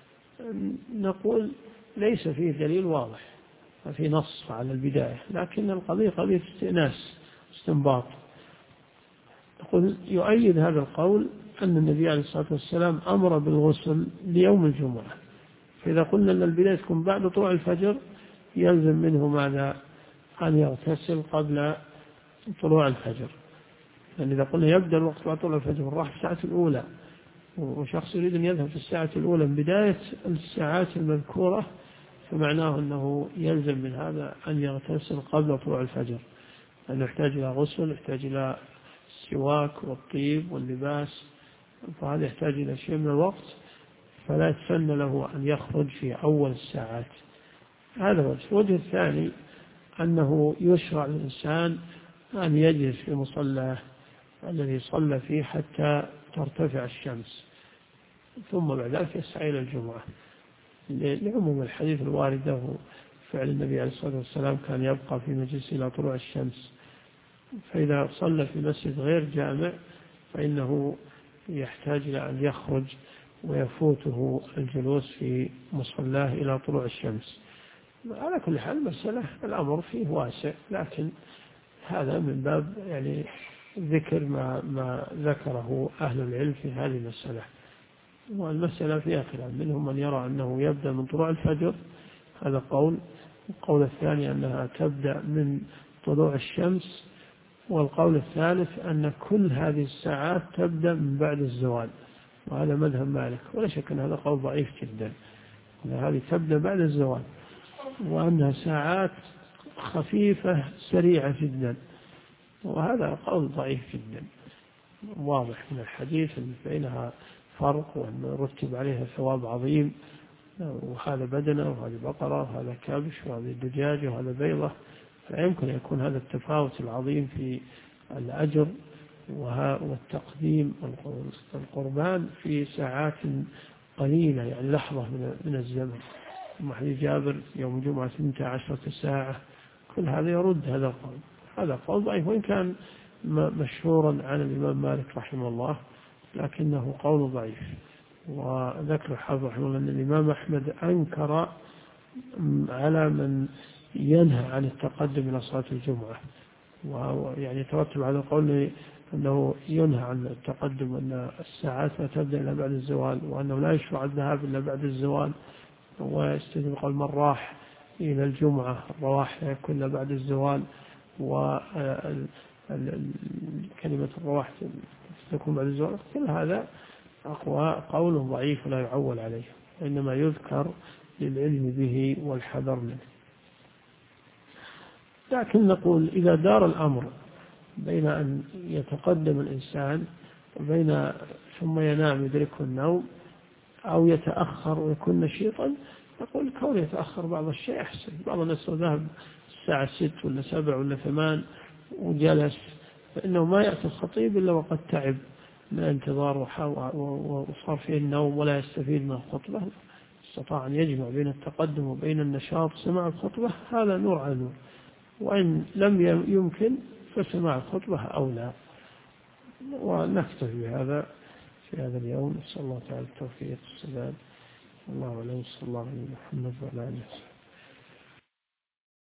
نقول ليس فيه دليل واضح، في نص على البداية، لكن القضية قضية استئناس استنباط. نقول يؤيد هذا القول أن النبي عليه الصلاة والسلام أمر بالغسل ليوم الجمعة، فإذا قلنا أن البداية تكون بعد طلوع الفجر يلزم منه ماذا؟ أن يغتسل قبل طلوع الفجر. لأن إذا قلنا يبدأ الوقت بعد طلوع الفجر راح في الساعة الأولى، وشخص يريد أن يذهب في الساعة الأولى من بداية الساعات المذكورة، فمعناه أنه يلزم من هذا أن يغتسل قبل طلوع الفجر، أنه يحتاج إلى غسل، يحتاج إلى السواك والطيب واللباس، فهذا يحتاج إلى شيء من الوقت، فلا يتسنى له أن يخرج في أول الساعات. هذا وجه. الوجه الثاني أنه يشرع للإنسان أن يجلس في مصلاه الذي صلى فيه حتى ترتفع الشمس، ثم بعد ذلك يسعى إلى الجمعة، لعموم الحديث الواردة فعل النبي عليه الصلاة والسلام كان يبقى في مجلس إلى طلوع الشمس. فإذا صلى في مسجد غير جامع فإنه يحتاج إلى أن يخرج ويفوته الجلوس في مصلاه إلى طلوع الشمس. على كل حال مسألة الأمر فيه واسع، لكن هذا من باب يعني ذكر ما ذكره أهل العلم في هذه المسألة. والمسألة فيها خلاف، منهم من يرى أنه يبدأ من طلوع الفجر، هذا قول. القول الثاني أنها تبدأ من طلوع الشمس، والقول الثالث أن كل هذه الساعات تبدأ من بعد الزوال، وهذا مذهب مالك. ولا شك أن هذا قول ضعيف جدا، أن هذه تبدأ بعد الزوال، وأنها ساعات خفيفة سريعة جدا، وهذا قول ضعيف جدا. واضح من الحديث أن بينها فرق، وأن رتب عليها ثواب عظيم، وهذا بدنة وهذا بقرة وهذا كبش وهذا دجاجة وهذا بيضة، فيمكن يكون هذا التفاوت العظيم في الأجر والتقديم القربان في ساعات قليلة، يعني لحظة من الزمن. حديث جابر يوم الجمعة 12 ساعة، كل هذا يرد هذا القول. هذا قول ضعيف، وإن كان مشهورا عن الإمام مالك رحمه الله، لكنه قول ضعيف. وذكر الحافظ رحمه الله أن الإمام أحمد أنكر على من ينهى عن التقدم إلى صلاة الجمعة، ويعني يترتب على القول أنه ينهى عن التقدم، أن الساعات لا تبدأ إلا بعد الزوال، وأنه لا يشرع الذهاب إلا بعد الزوال، ويستدل قول من راح إلى الجمعة الرواح كلها بعد الزوال، وكلمة الرواح تكون بعد الزوال. كل هذا أقوى قول ضعيف لا يعول عليه، وإنما يذكر للعلم به والحذر منه. لكن نقول إذا دار الأمر بين أن يتقدم الإنسان وبين ثم ينام يدركه النوم، أو يتأخر ويكون نشيطا، نقول كون يتأخر بعض الشيء أحسن. بعض الناس ذهب الساعة 6 ولا 7 ولا 8 وجلس، فإنه ما يأتي الخطيب إلا وقد تعب من الانتظار وصار فيه النوم ولا يستفيد من الخطبة. استطاع أن يجمع بين التقدم وبين النشاط سماع الخطبة، هذا نور على نور. وإن لم يمكن فسماع الخطبة أولى. ونكتفي بهذا في هذا اليوم. نسأل الله تعالى التوفيق والسداد. الله أعلم. صلى الله عليه وسلم وعلى آله وصحبه.